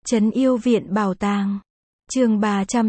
Trấn Yêu Viện Bảo Tàng. Chương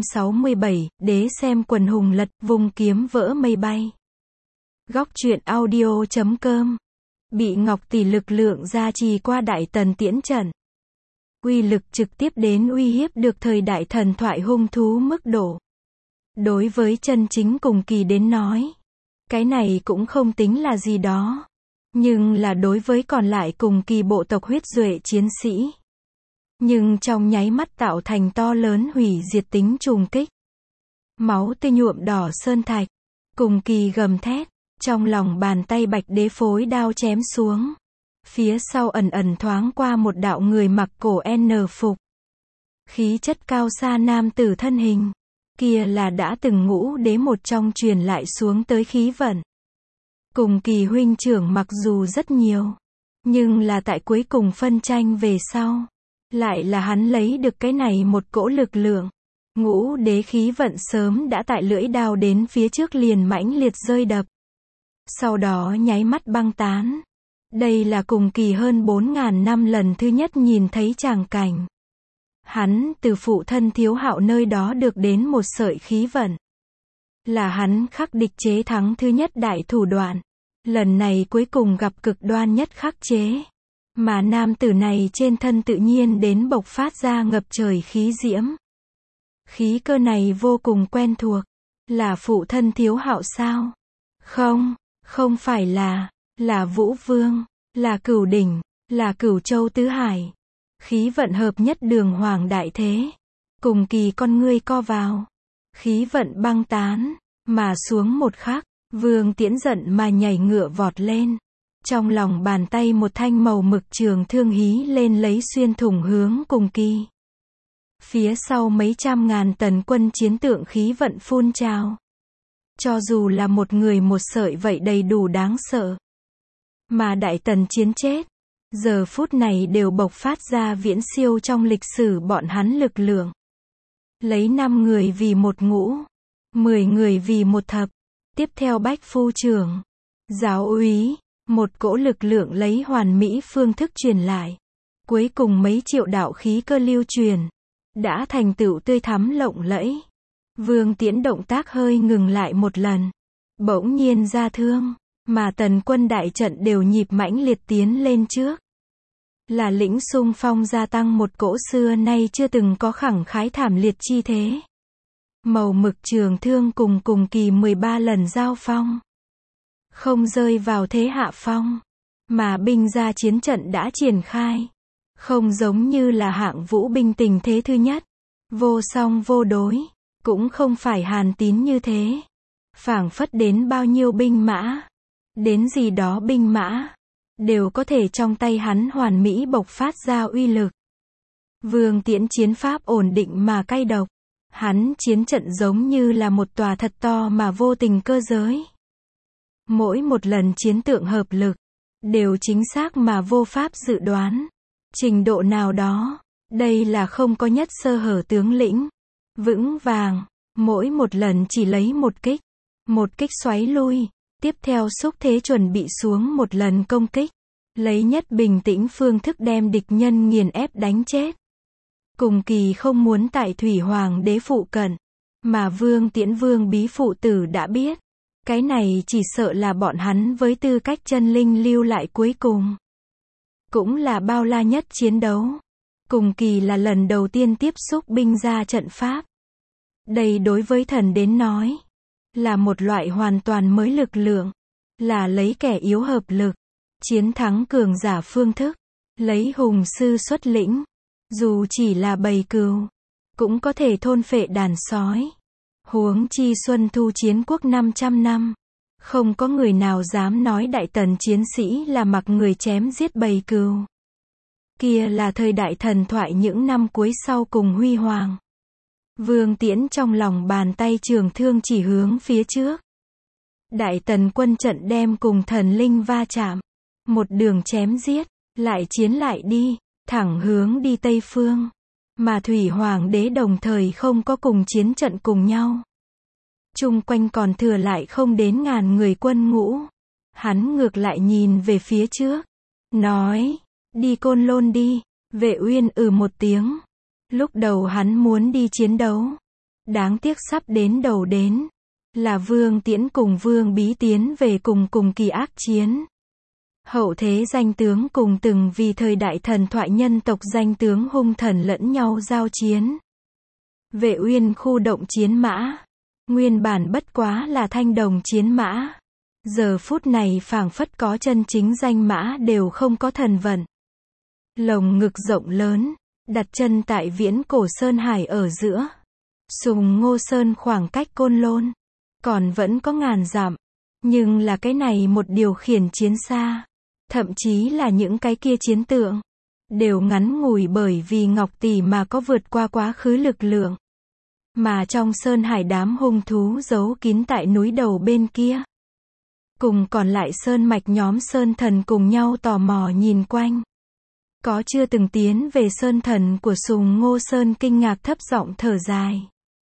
367, Đế xem quần hùng lật, vùng kiếm vỡ mây bay. Góc truyện audio.com. Bị Ngọc Tỷ lực lượng gia trì qua Đại Tần tiễn trận. Uy lực trực tiếp đến uy hiếp được thời đại thần thoại hung thú mức độ. Đối với chân chính cùng kỳ đến nói, cái này cũng không tính là gì đó. Nhưng là đối với còn lại cùng kỳ bộ tộc huyết duệ chiến sĩ. Nhưng trong nháy mắt tạo thành to lớn hủy diệt tính trùng kích. Máu tươi nhuộm đỏ sơn thạch. Cùng kỳ gầm thét. Trong lòng bàn tay Bạch Đế phối đao chém xuống. Phía sau ẩn ẩn thoáng qua một đạo người mặc cổ N phục. Khí chất cao xa nam tử thân hình. Kia là đã từng Ngũ Đế một trong truyền lại xuống tới khí vận. Cùng kỳ huynh trưởng mặc dù rất nhiều. Nhưng là tại cuối cùng phân tranh về sau. Lại là hắn lấy được cái này một cỗ lực lượng. Ngũ Đế khí vận sớm đã tại lưỡi đao đến phía trước liền mãnh liệt rơi đập. Sau đó nháy mắt băng tán. Đây là cùng kỳ hơn 4.000 năm lần thứ nhất nhìn thấy tràng cảnh. Hắn từ phụ thân Thiếu Hạo nơi đó được đến một sợi khí vận. Là hắn khắc địch chế thắng thứ nhất đại thủ đoạn. Lần này cuối cùng gặp cực đoan nhất khắc chế. Mà nam tử này trên thân tự nhiên đến bộc phát ra ngập trời khí diễm. Khí cơ này vô cùng quen thuộc. Là phụ thân Thiếu Hạo sao? Không phải là Vũ Vương, là Cửu Đỉnh, là Cửu Châu Tứ Hải. Khí vận hợp nhất đường hoàng đại thế. Cùng kỳ con ngươi co vào. Khí vận băng tán, mà xuống một khắc, Vương Tiễn giận mà nhảy ngựa vọt lên. Trong lòng bàn tay một thanh màu mực trường thương hí lên lấy xuyên thủng hướng cùng kỳ. Phía sau mấy trăm ngàn tần quân chiến tượng khí vận phun trào. Cho dù là một người một sợi vậy đầy đủ đáng sợ. Mà Đại Tần chiến chết, giờ phút này đều bộc phát ra viễn siêu trong lịch sử bọn hắn lực lượng. Lấy 5 người vì một ngũ, 10 người vì một thập. Tiếp theo Bách Phu Trưởng, giáo úy, một cỗ lực lượng lấy hoàn mỹ phương thức truyền lại. Cuối cùng mấy triệu đạo khí cơ lưu truyền, đã thành tựu tươi thắm lộng lẫy. Vương Tiễn động tác hơi ngừng lại một lần. Bỗng nhiên ra thương, mà tần quân đại trận đều nhịp mãnh liệt tiến lên trước. Là lĩnh xung phong gia tăng một cỗ xưa nay chưa từng có khẳng khái thảm liệt chi thế. Màu mực trường thương cùng kỳ 13 lần giao phong. Không rơi vào thế hạ phong. Mà binh ra chiến trận đã triển khai. Không giống như là hạng vũ binh tình thế thứ nhất. Vô song vô đối. Cũng không phải Hàn Tín như thế. Phảng phất đến bao nhiêu binh mã. Đến gì đó binh mã. Đều có thể trong tay hắn hoàn mỹ bộc phát ra uy lực. Vương Tiễn chiến pháp ổn định mà cay độc. Hắn chiến trận giống như là một tòa thật to mà vô tình cơ giới. Mỗi một lần chiến tượng hợp lực. Đều chính xác mà vô pháp dự đoán. Trình độ nào đó. Đây là không có nhất sơ hở tướng lĩnh. Vững vàng, mỗi một lần chỉ lấy một kích xoáy lui, tiếp theo xúc thế chuẩn bị xuống một lần công kích, lấy nhất bình tĩnh phương thức đem địch nhân nghiền ép đánh chết. Cùng kỳ không muốn tại Thủy Hoàng Đế phụ cận, mà Vương Tiễn Vương Bí phụ tử đã biết, cái này chỉ sợ là bọn hắn với tư cách chân linh lưu lại cuối cùng. Cũng là bao la nhất chiến đấu. Cùng kỳ là lần đầu tiên tiếp xúc binh ra trận pháp. Đây đối với thần đến nói, là một loại hoàn toàn mới lực lượng, là lấy kẻ yếu hợp lực, chiến thắng cường giả phương thức, lấy hùng sư xuất lĩnh, dù chỉ là bầy cừu, cũng có thể thôn phệ đàn sói. Huống chi Xuân Thu chiến quốc 500 năm, không có người nào dám nói Đại Tần chiến sĩ là mặc người chém giết bầy cừu. Kia là thời đại thần thoại những năm cuối sau cùng huy hoàng. Vương Tiễn trong lòng bàn tay trường thương chỉ hướng phía trước. Đại Tần quân trận đem cùng thần linh va chạm. Một đường chém giết, lại chiến lại đi, thẳng hướng đi Tây Phương. Mà Thủy Hoàng Đế đồng thời không có cùng chiến trận cùng nhau. Chung quanh còn thừa lại không đến ngàn người quân ngũ. Hắn ngược lại nhìn về phía trước. Nói, đi Côn Lôn đi. Vệ Uyên một tiếng. Lúc đầu hắn muốn đi chiến đấu. Đáng tiếc sắp đến đầu đến. Là Vương Tiễn cùng Vương Bí tiến về cùng kỳ ác chiến. Hậu thế danh tướng cùng từng vì thời đại thần thoại nhân tộc danh tướng hung thần lẫn nhau giao chiến. Vệ Uyên khu động chiến mã. Nguyên bản bất quá là thanh đồng chiến mã. Giờ phút này phảng phất có chân chính danh mã đều không có thần vận. Lồng ngực rộng lớn, đặt chân tại viễn cổ Sơn Hải ở giữa. Sùng Ngô Sơn khoảng cách Côn Lôn. Còn vẫn có ngàn dặm. Nhưng là cái này một điều khiển chiến xa. Thậm chí là những cái kia chiến tượng. Đều ngắn ngủi bởi vì Ngọc Tỷ mà có vượt qua quá khứ lực lượng. Mà trong Sơn Hải đám hung thú giấu kín tại núi đầu bên kia. Cùng còn lại Sơn Mạch nhóm Sơn Thần cùng nhau tò mò nhìn quanh. Có chưa từng tiến về Sơn Thần của Sùng Ngô Sơn kinh ngạc thấp giọng thở dài.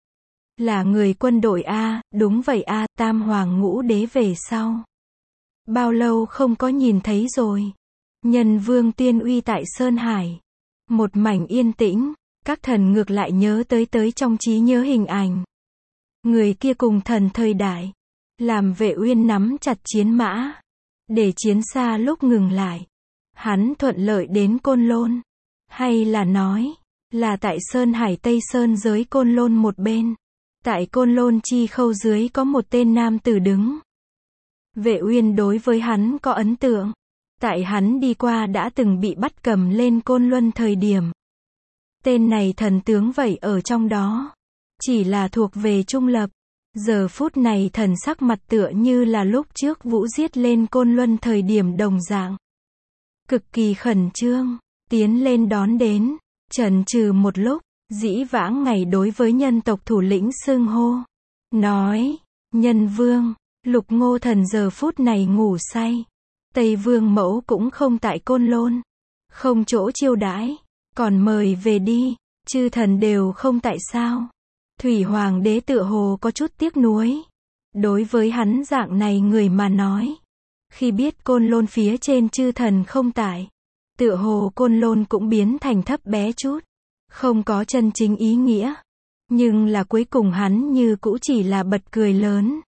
Là người quân đội A, đúng vậy A, Tam Hoàng Ngũ Đế về sau. Bao lâu không có nhìn thấy rồi. Nhân Vương Tiên Uy tại Sơn Hải. Một mảnh yên tĩnh, các thần ngược lại nhớ tới trong trí nhớ hình ảnh. Người kia cùng thần thời đại. Làm Vệ Uyên nắm chặt chiến mã. Để chiến xa lúc ngừng lại. Hắn thuận lợi đến Côn Lôn. Hay là nói, là tại Sơn Hải Tây Sơn giới Côn Lôn một bên. Tại Côn Lôn chi khâu dưới có một tên nam tử đứng. Vệ Uyên đối với hắn có ấn tượng. Tại hắn đi qua đã từng bị bắt cầm lên Côn Luân thời điểm. Tên này thần tướng vậy ở trong đó. Chỉ là thuộc về trung lập. Giờ phút này thần sắc mặt tựa như là lúc trước Vũ giết lên Côn Luân thời điểm đồng dạng. Cực kỳ khẩn trương. Tiến lên đón đến. Chần chừ một lúc. Dĩ vãng ngày đối với nhân tộc thủ lĩnh xưng hô. Nói. Nhân vương. Lục Ngô thần giờ phút này ngủ say. Tây Vương mẫu cũng không tại Côn Lôn. Không chỗ chiêu đãi. Còn mời về đi. Chư thần đều không tại sao. Thủy Hoàng đế tựa hồ có chút tiếc nuối. Đối với hắn dạng này người mà nói. Khi biết Côn Lôn phía trên chư thần không tại. Tựa hồ Côn Lôn cũng biến thành thấp bé chút. Không có chân chính ý nghĩa. Nhưng là cuối cùng hắn như cũ chỉ là bật cười lớn.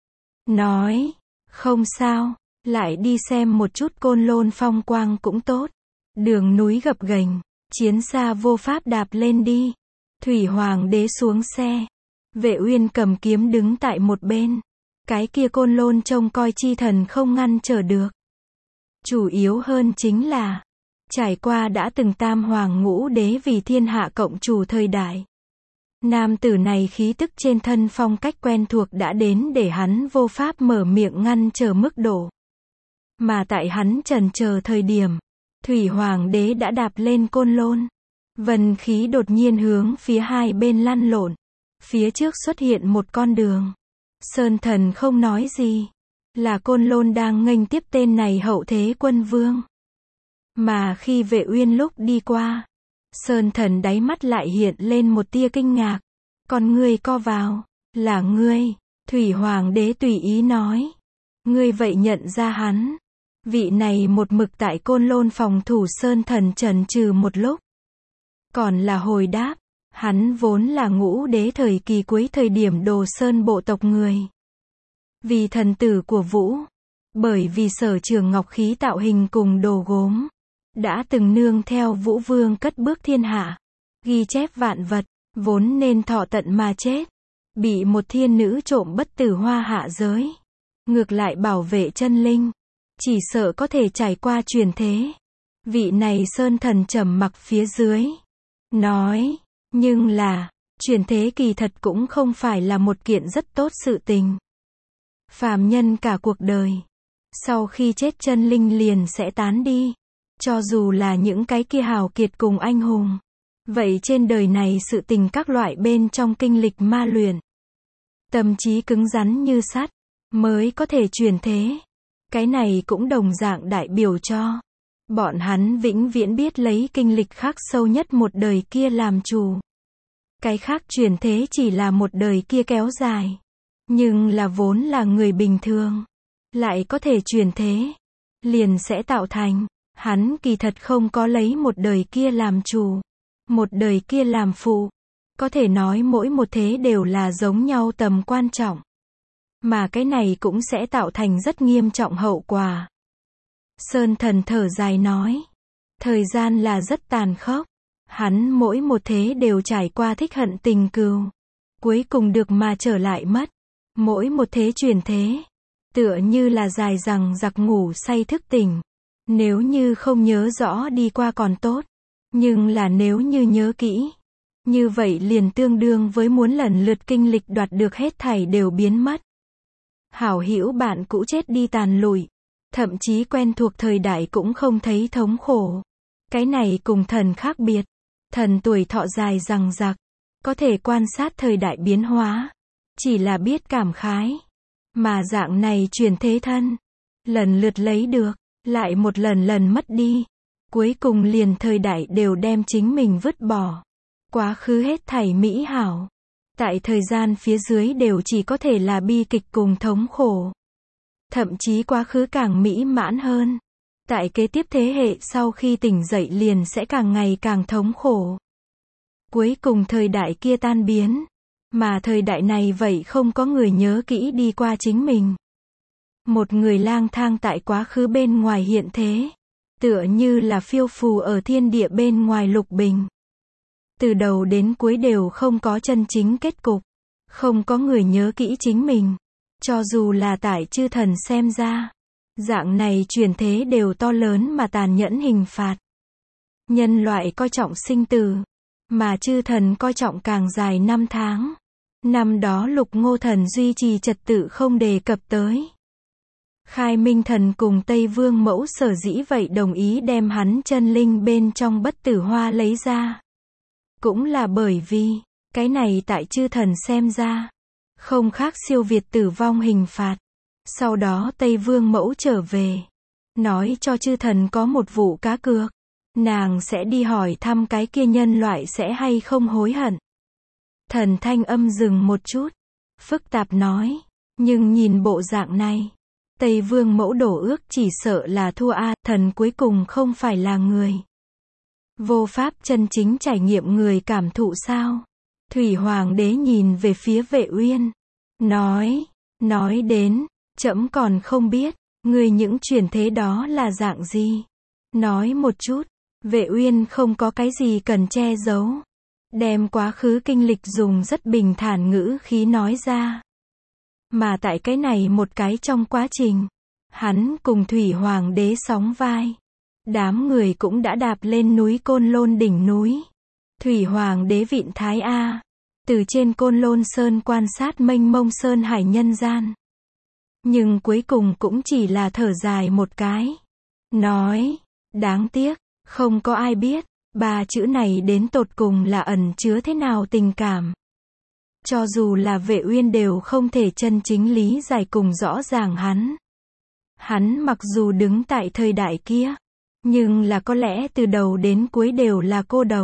Nói. Không sao. Lại đi xem một chút Côn Lôn phong quang cũng tốt. Đường núi gập ghềnh. Chiến xa vô pháp đạp lên đi. Thủy Hoàng đế xuống xe. Vệ Uyên cầm kiếm đứng tại một bên. Cái kia Côn Lôn trông coi chi thần không ngăn trở được. Chủ yếu hơn chính là. Trải qua đã từng Tam Hoàng Ngũ Đế vì thiên hạ cộng chủ thời đại. Nam tử này khí tức trên thân phong cách quen thuộc đã đến để hắn vô pháp mở miệng ngăn trở mức độ. Mà tại hắn chần chờ thời điểm. Thủy Hoàng đế đã đạp lên Côn Lôn. Vân khí đột nhiên hướng phía hai bên lăn lộn. Phía trước xuất hiện một con đường. Sơn Thần không nói gì. Là Côn Lôn đang nghênh tiếp tên này hậu thế quân vương. Mà khi Vệ Uyên lúc đi qua. Sơn Thần đáy mắt lại hiện lên một tia kinh ngạc. Con ngươi co vào. Là ngươi. Thủy Hoàng đế tùy ý nói. Ngươi vậy nhận ra hắn. Vị này một mực tại Côn Lôn phòng thủ Sơn Thần chần chừ một lúc. Còn là hồi đáp. Hắn vốn là Ngũ Đế thời kỳ cuối thời điểm Đồ Sơn bộ tộc người. Vì thần tử của Vũ. Bởi vì Sở Trường ngọc khí tạo hình cùng đồ gốm. Đã từng nương theo Vũ Vương cất bước thiên hạ. Ghi chép vạn vật. Vốn nên thọ tận mà chết. Bị một thiên nữ trộm bất tử hoa hạ giới. Ngược lại bảo vệ chân linh. Chỉ sợ có thể trải qua truyền thế. Vị này Sơn Thần trầm mặc phía dưới. Nói. Nhưng là. Truyền thế kỳ thật cũng không phải là một kiện rất tốt sự tình. Phàm nhân cả cuộc đời. Sau khi chết chân linh liền sẽ tán đi. Cho dù là những cái kia hào kiệt cùng anh hùng. Vậy trên đời này sự tình các loại bên trong kinh lịch ma luyện. Tâm trí cứng rắn như sắt. Mới có thể truyền thế. Cái này cũng đồng dạng đại biểu cho. Bọn hắn vĩnh viễn biết lấy kinh lịch khắc sâu nhất một đời kia làm chủ. Cái khác truyền thế chỉ là một đời kia kéo dài. Nhưng là vốn là người bình thường. Lại có thể truyền thế. Liền sẽ tạo thành. Hắn kỳ thật không có lấy một đời kia làm chủ. một đời kia làm phụ. Có thể nói mỗi một thế đều là giống nhau tầm quan trọng. Mà cái này cũng sẽ tạo thành rất nghiêm trọng hậu quả. Sơn Thần thở dài nói. Thời gian là rất tàn khốc. Hắn mỗi một thế đều trải qua thích hận tình cừu. Cuối cùng được mà trở lại mất. Mỗi một thế chuyển thế. Tựa như là dài dằng dặc ngủ say thức tỉnh. Nếu như không nhớ rõ đi qua còn tốt. Nhưng là nếu như nhớ kỹ. Như vậy liền tương đương với muốn lần lượt kinh lịch đoạt được hết thảy đều biến mất. Hảo hữu bạn cũ chết đi tàn lụi. Thậm chí quen thuộc thời đại cũng không thấy thống khổ. Cái này cùng thần khác biệt. Thần tuổi thọ dài dằng dặc. Có thể quan sát thời đại biến hóa. Chỉ là biết cảm khái. Mà dạng này chuyển thế thân. Lần lượt lấy được. Lại một lần mất đi. Cuối cùng liền thời đại đều đem chính mình vứt bỏ. Quá khứ hết thảy mỹ hảo. Tại thời gian phía dưới đều chỉ có thể là bi kịch cùng thống khổ. Thậm chí quá khứ càng mỹ mãn hơn. Tại kế tiếp thế hệ sau khi tỉnh dậy liền sẽ càng ngày càng thống khổ. Cuối cùng thời đại kia tan biến. Mà thời đại này vậy không có người nhớ kỹ đi qua chính mình. Một người lang thang tại quá khứ bên ngoài hiện thế. Tựa như là phiêu phù ở thiên địa bên ngoài lục bình. Từ đầu đến cuối đều không có chân chính kết cục. Không có người nhớ kỹ chính mình. Cho dù là tại chư thần xem ra. Dạng này chuyển thế đều to lớn mà tàn nhẫn hình phạt. Nhân loại coi trọng sinh tử. Mà chư thần coi trọng càng dài năm tháng. Năm đó Lục Ngô Thần duy trì trật tự không đề cập tới. Khai Minh Thần cùng Tây Vương Mẫu sở dĩ vậy đồng ý đem hắn chân linh bên trong bất tử hoa lấy ra. Cũng là bởi vì, cái này tại chư thần xem ra, không khác siêu việt tử vong hình phạt. Sau đó Tây Vương Mẫu trở về, nói cho chư thần có một vụ cá cược. Nàng sẽ đi hỏi thăm cái kia nhân loại sẽ hay không hối hận. Thần thanh âm dừng một chút, phức tạp nói, nhưng nhìn bộ dạng này, Tây Vương Mẫu đổ ước chỉ sợ là thua a, thần cuối cùng không phải là người. Vô pháp chân chính trải nghiệm người cảm thụ sao? Thủy Hoàng đế nhìn về phía Vệ Uyên, nói đến, trẫm còn không biết, người những chuyển thế đó là dạng gì? Nói một chút. Vệ Uyên không có cái gì cần che giấu. Đem quá khứ kinh lịch dùng rất bình thản ngữ khí nói ra. Mà tại cái này một cái trong quá trình, hắn cùng Thủy Hoàng đế sóng vai. Đám người cũng đã đạp lên núi Côn Lôn đỉnh núi. Thủy Hoàng đế vịn Thái A. Từ trên Côn Lôn Sơn quan sát mênh mông sơn hải nhân gian. Nhưng cuối cùng cũng chỉ là thở dài một cái. Nói, đáng tiếc. Không có ai biết, ba chữ này đến tột cùng là ẩn chứa thế nào tình cảm. Cho dù là Vệ Uyên đều không thể chân chính lý giải cùng rõ ràng hắn. Hắn mặc dù đứng tại thời đại kia, nhưng là có lẽ từ đầu đến cuối đều là cô độc.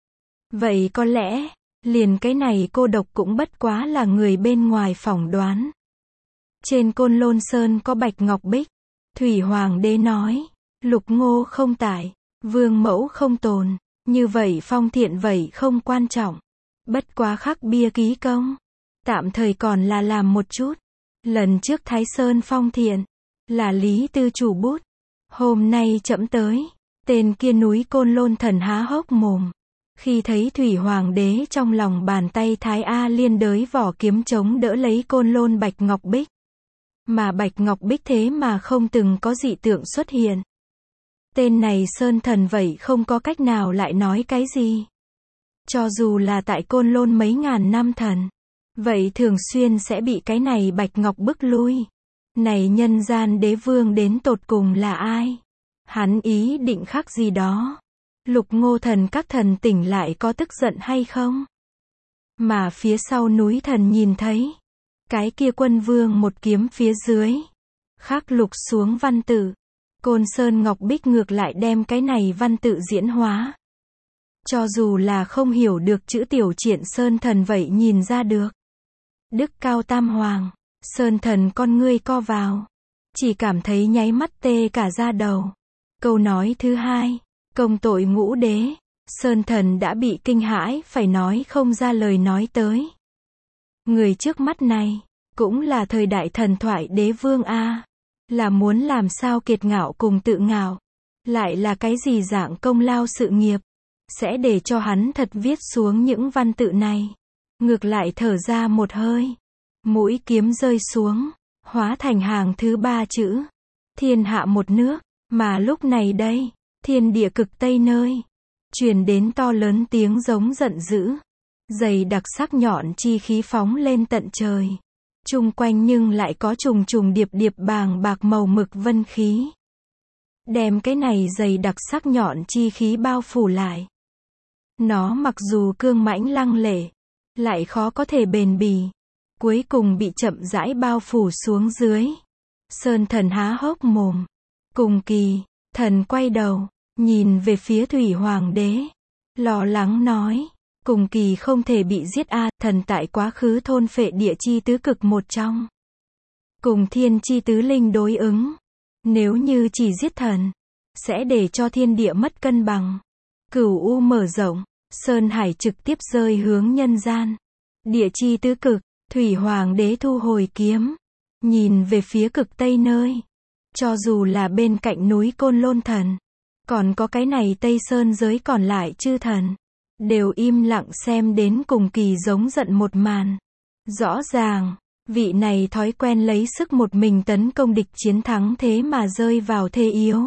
Vậy có lẽ, liền cái này cô độc cũng bất quá là người bên ngoài phỏng đoán. Trên Côn Lôn Sơn có Bạch Ngọc Bích. Thủy Hoàng đế nói, Lục Ngô không tại. Vương Mẫu không tồn, như vậy phong thiện vậy không quan trọng. Bất quá khắc bia ký công. Tạm thời còn là làm một chút. Lần trước Thái Sơn phong thiện, là Lý Tư chủ bút. Hôm nay trẫm tới, tên kia núi Côn Lôn thần há hốc mồm. Khi thấy Thủy Hoàng đế trong lòng bàn tay Thái A liên đới vỏ kiếm chống đỡ lấy Côn Lôn Bạch Ngọc Bích. Mà Bạch Ngọc Bích thế mà không từng có dị tượng xuất hiện. Tên này Sơn Thần vậy không có cách nào lại nói cái gì. Cho dù là tại Côn Lôn mấy ngàn năm thần, vậy thường xuyên sẽ bị cái này Bạch Ngọc bức lui. Này nhân gian đế vương đến tột cùng là ai? Hắn ý định khắc gì đó? Lục Ngô Thần các thần tỉnh lại có tức giận hay không? Mà phía sau núi thần nhìn thấy, cái kia quân vương một kiếm phía dưới, khắc lục xuống văn tự. Côn Sơn Ngọc Bích ngược lại đem cái này văn tự diễn hóa. Cho dù là không hiểu được chữ tiểu triện Sơn Thần vậy nhìn ra được. Đức Cao Tam Hoàng, Sơn Thần con ngươi co vào. Chỉ cảm thấy nháy mắt tê cả da đầu. Câu nói thứ hai, công tội ngũ đế. Sơn Thần đã bị kinh hãi, phải nói không ra lời nói tới. Người trước mắt này, cũng là thời đại thần thoại đế vương a. Là muốn làm sao kiệt ngạo cùng tự ngạo. Lại là cái gì dạng công lao sự nghiệp. Sẽ để cho hắn thật viết xuống những văn tự này. Ngược lại thở ra một hơi. Mũi kiếm rơi xuống. Hóa thành hàng thứ 3 chữ. Thiên hạ một nước. Mà lúc này đây, thiên địa cực tây nơi. Truyền đến to lớn tiếng giống giận dữ. Dày đặc sắc nhọn chi khí phóng lên tận trời. Chung quanh nhưng lại có trùng trùng điệp điệp bàng bạc màu mực vân khí. Đem cái này dày đặc sắc nhọn chi khí bao phủ lại. Nó mặc dù cương mãnh lăng lệ, lại khó có thể bền bỉ. Cuối cùng bị chậm rãi bao phủ xuống dưới. Sơn Thần há hốc mồm. Cùng kỳ, thần quay đầu, nhìn về phía Thủy Hoàng đế. Lo lắng nói. Cùng kỳ không thể bị giết a, thần tại quá khứ thôn phệ địa chi tứ cực một trong. Cùng thiên chi tứ linh đối ứng. Nếu như chỉ giết thần, sẽ để cho thiên địa mất cân bằng. Cửu u mở rộng, Sơn Hải trực tiếp rơi hướng nhân gian. Địa chi tứ cực, Thủy Hoàng đế thu hồi kiếm. Nhìn về phía cực tây nơi. Cho dù là bên cạnh núi Côn Lôn Thần. Còn có cái này Tây Sơn giới còn lại chư thần. Đều im lặng xem đến cùng kỳ giống giận một màn. Rõ ràng, vị này thói quen lấy sức một mình tấn công địch chiến thắng thế mà rơi vào thế yếu.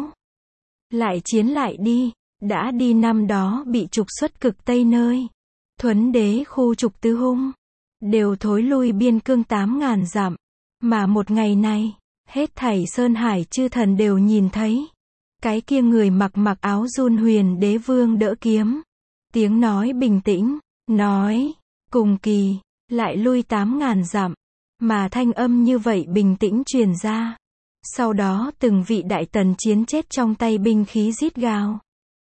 Lại chiến lại đi, đã đi năm đó bị trục xuất cực tây nơi. Thuấn đế khu trục tứ hung. Đều thối lui biên cương 8.000 dặm. Mà một ngày này, hết thảy Sơn Hải chư thần đều nhìn thấy. Cái kia người mặc áo run huyền đế vương đỡ kiếm. Tiếng nói bình tĩnh, nói, cùng kỳ, lại lui 8.000 dặm. Mà thanh âm như vậy bình tĩnh truyền ra. Sau đó từng vị đại tần chiến chết trong tay binh khí rít gào.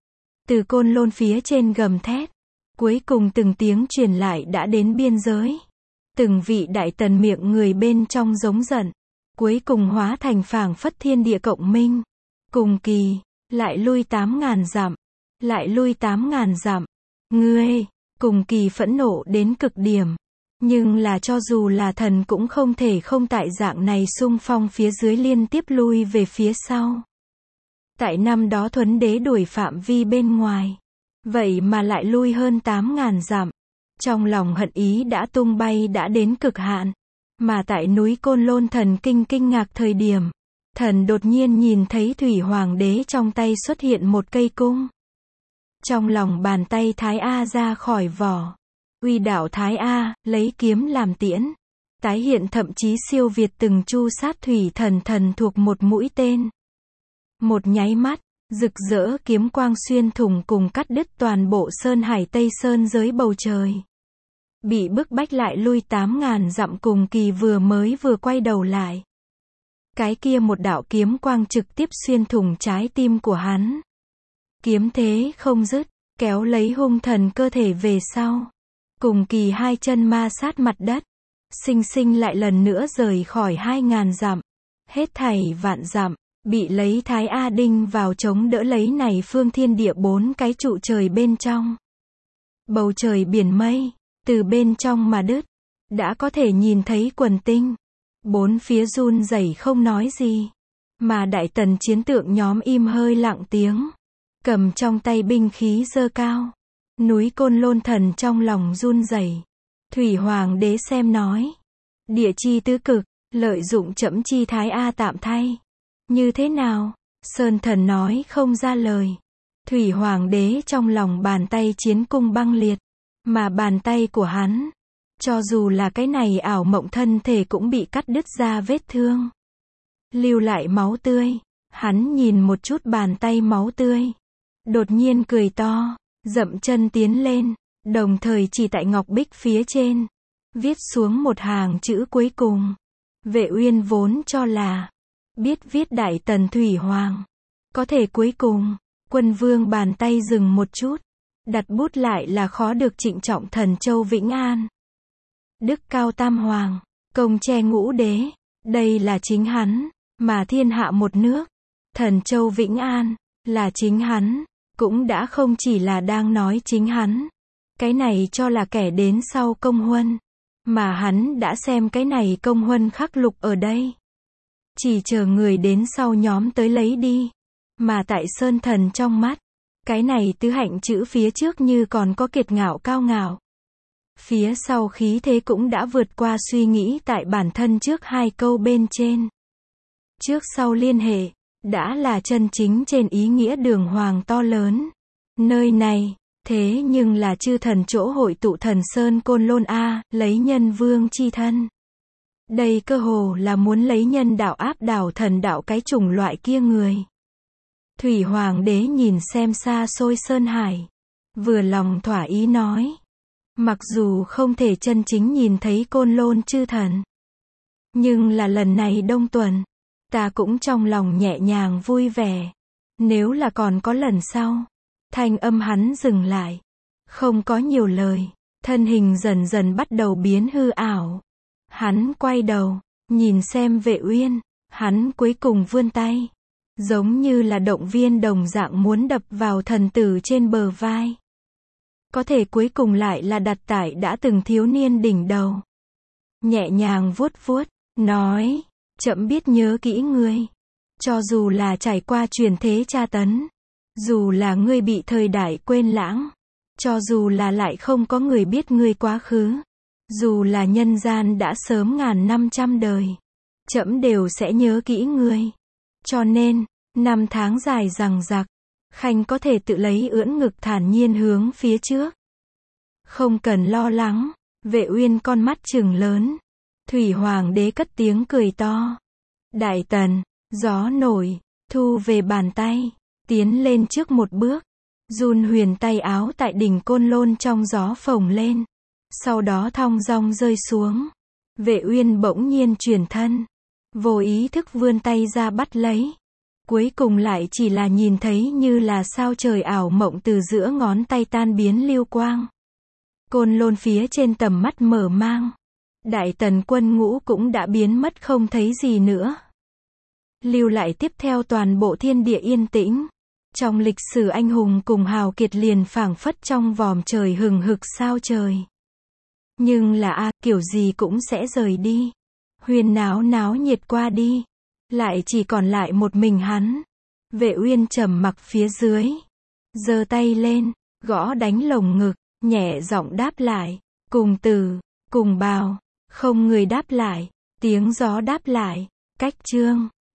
Từ Côn Lôn phía trên gầm thét. Cuối cùng từng tiếng truyền lại đã đến biên giới. Từng vị đại tần miệng người bên trong giống giận. Cuối cùng hóa thành phảng phất thiên địa cộng minh. Cùng kỳ, lại lui 8.000 dặm. Lại lui 8.000 dặm. Ngươi, cùng kỳ phẫn nộ đến cực điểm. Nhưng là cho dù là thần cũng không thể không tại dạng này xung phong phía dưới liên tiếp lui về phía sau. Tại năm đó Thuấn đế đuổi phạm vi bên ngoài. Vậy mà lại lui hơn 8.000 dặm. Trong lòng hận ý đã tung bay đã đến cực hạn. Mà tại núi Côn Lôn thần kinh ngạc thời điểm. Thần đột nhiên nhìn thấy Thủy Hoàng đế trong tay xuất hiện một cây cung. Trong lòng bàn tay Thái A ra khỏi vỏ. Uy đảo Thái A, lấy kiếm làm tiễn. Tái hiện thậm chí siêu việt từng chu sát thủy thần thuộc một mũi tên. Một nháy mắt, rực rỡ kiếm quang xuyên thủng cùng cắt đứt toàn bộ Sơn Hải Tây Sơn giới bầu trời. Bị bức bách lại lui 8.000 dặm cùng kỳ vừa quay đầu lại. Cái kia một đạo kiếm quang trực tiếp xuyên thủng trái tim của hắn. Kiếm thế không dứt, kéo lấy hung thần cơ thể về sau. Cùng kỳ hai chân ma sát mặt đất. Sinh lại lần nữa rời khỏi 2.000 dặm. Hết thảy vạn dặm, bị lấy Thái A đinh vào chống đỡ lấy này phương thiên địa 4 cái trụ trời bên trong. Bầu trời biển mây, từ bên trong mà đứt. Đã có thể nhìn thấy quần tinh. 4 phía run rẩy không nói gì. Mà đại tần chiến tượng nhóm im hơi lặng tiếng. Cầm trong tay binh khí giơ cao. Núi Côn Lôn thần trong lòng run rẩy. Thủy Hoàng đế xem nói. Địa chi tứ cực, lợi dụng trẫm chi Thái A tạm thay. Như thế nào? Sơn thần nói không ra lời. Thủy Hoàng đế trong lòng bàn tay chiến cung băng liệt. Mà bàn tay của hắn, cho dù là cái này ảo mộng thân thể cũng bị cắt đứt ra vết thương. Lưu lại máu tươi. Hắn nhìn một chút bàn tay máu tươi. Đột nhiên cười to, dậm chân tiến lên, đồng thời chỉ tại ngọc bích phía trên. Viết xuống một hàng chữ cuối cùng. Vệ Uyên vốn cho là biết viết Đại Tần Thủy Hoàng. Có thể cuối cùng, Quân Vương bàn tay dừng một chút. Đặt bút lại là khó được trịnh trọng Thần Châu Vĩnh An. Đức Cao Tam Hoàng, công tre Ngũ Đế. Đây là chính hắn, mà thiên hạ một nước. Thần Châu Vĩnh An, là chính hắn. cũng đã không chỉ là đang nói chính hắn. Cái này cho là kẻ đến sau công huân. Mà hắn đã xem cái này công huân khắc lục ở đây. Chỉ chờ người đến sau nhóm tới lấy đi. Mà tại Sơn Thần trong mắt, cái này tứ hạnh chữ phía trước như còn có kiệt ngạo cao ngạo. Phía sau khí thế cũng đã vượt qua suy nghĩ tại bản thân trước hai câu bên trên. Trước sau liên hệ, đã là chân chính trên ý nghĩa đường hoàng to lớn. Nơi này, thế nhưng là chư thần chỗ hội tụ thần Sơn Côn Lôn A, lấy nhân vương chi thân. Đây cơ hồ là muốn lấy nhân đạo áp đảo thần đạo cái chủng loại kia người. Thủy Hoàng đế nhìn xem xa xôi Sơn Hải. Vừa lòng thỏa ý nói. Mặc dù không thể chân chính nhìn thấy Côn Lôn chư thần. Nhưng là lần này đông tuần. Ta cũng trong lòng nhẹ nhàng vui vẻ. Nếu là còn có lần sau. Thanh âm hắn dừng lại. Không có nhiều lời. Thân hình dần dần bắt đầu biến hư ảo. Hắn quay đầu. Nhìn xem Vệ Uyên. Hắn cuối cùng vươn tay. Giống như là động viên đồng dạng muốn đập vào thần tử trên bờ vai. Có thể cuối cùng lại là đặt tại đã từng thiếu niên đỉnh đầu. Nhẹ nhàng vuốt vuốt. Nói. Chậm biết nhớ kỹ ngươi. Cho dù là trải qua truyền thế tra tấn. Dù là ngươi bị thời đại quên lãng. Cho dù là lại không có người biết ngươi quá khứ. Dù là nhân gian đã sớm ngàn năm trăm đời. Chậm đều sẽ nhớ kỹ ngươi. Cho nên, năm tháng dài dằng dặc. Khanh có thể tự lấy ưỡn ngực thản nhiên hướng phía trước. Không cần lo lắng. Vệ Uyên con mắt trừng lớn. Thủy Hoàng đế cất tiếng cười to. Đại tần, gió nổi, thu về bàn tay, tiến lên trước một bước, run huyền tay áo tại đỉnh Côn Lôn trong gió phồng lên, sau đó thong dong rơi xuống. Vệ Uyên bỗng nhiên chuyển thân, vô ý thức vươn tay ra bắt lấy, cuối cùng lại chỉ là nhìn thấy như là sao trời ảo mộng từ giữa ngón tay tan biến lưu quang. Côn Lôn phía trên tầm mắt mở mang. Đại tần quân ngũ cũng đã biến mất không thấy gì nữa. Lưu lại tiếp theo toàn bộ thiên địa yên tĩnh. Trong lịch sử anh hùng cùng hào kiệt liền phảng phất trong vòm trời hừng hực sao trời. Nhưng là kiểu gì cũng sẽ rời đi. Huyên náo náo nhiệt qua đi. Lại chỉ còn lại một mình hắn. Vệ Uyên trầm mặc phía dưới. Giơ tay lên, gõ đánh lồng ngực, nhẹ giọng đáp lại. Cùng từ, cùng bào. Không người đáp lại. Tiếng gió đáp lại. Cách chương.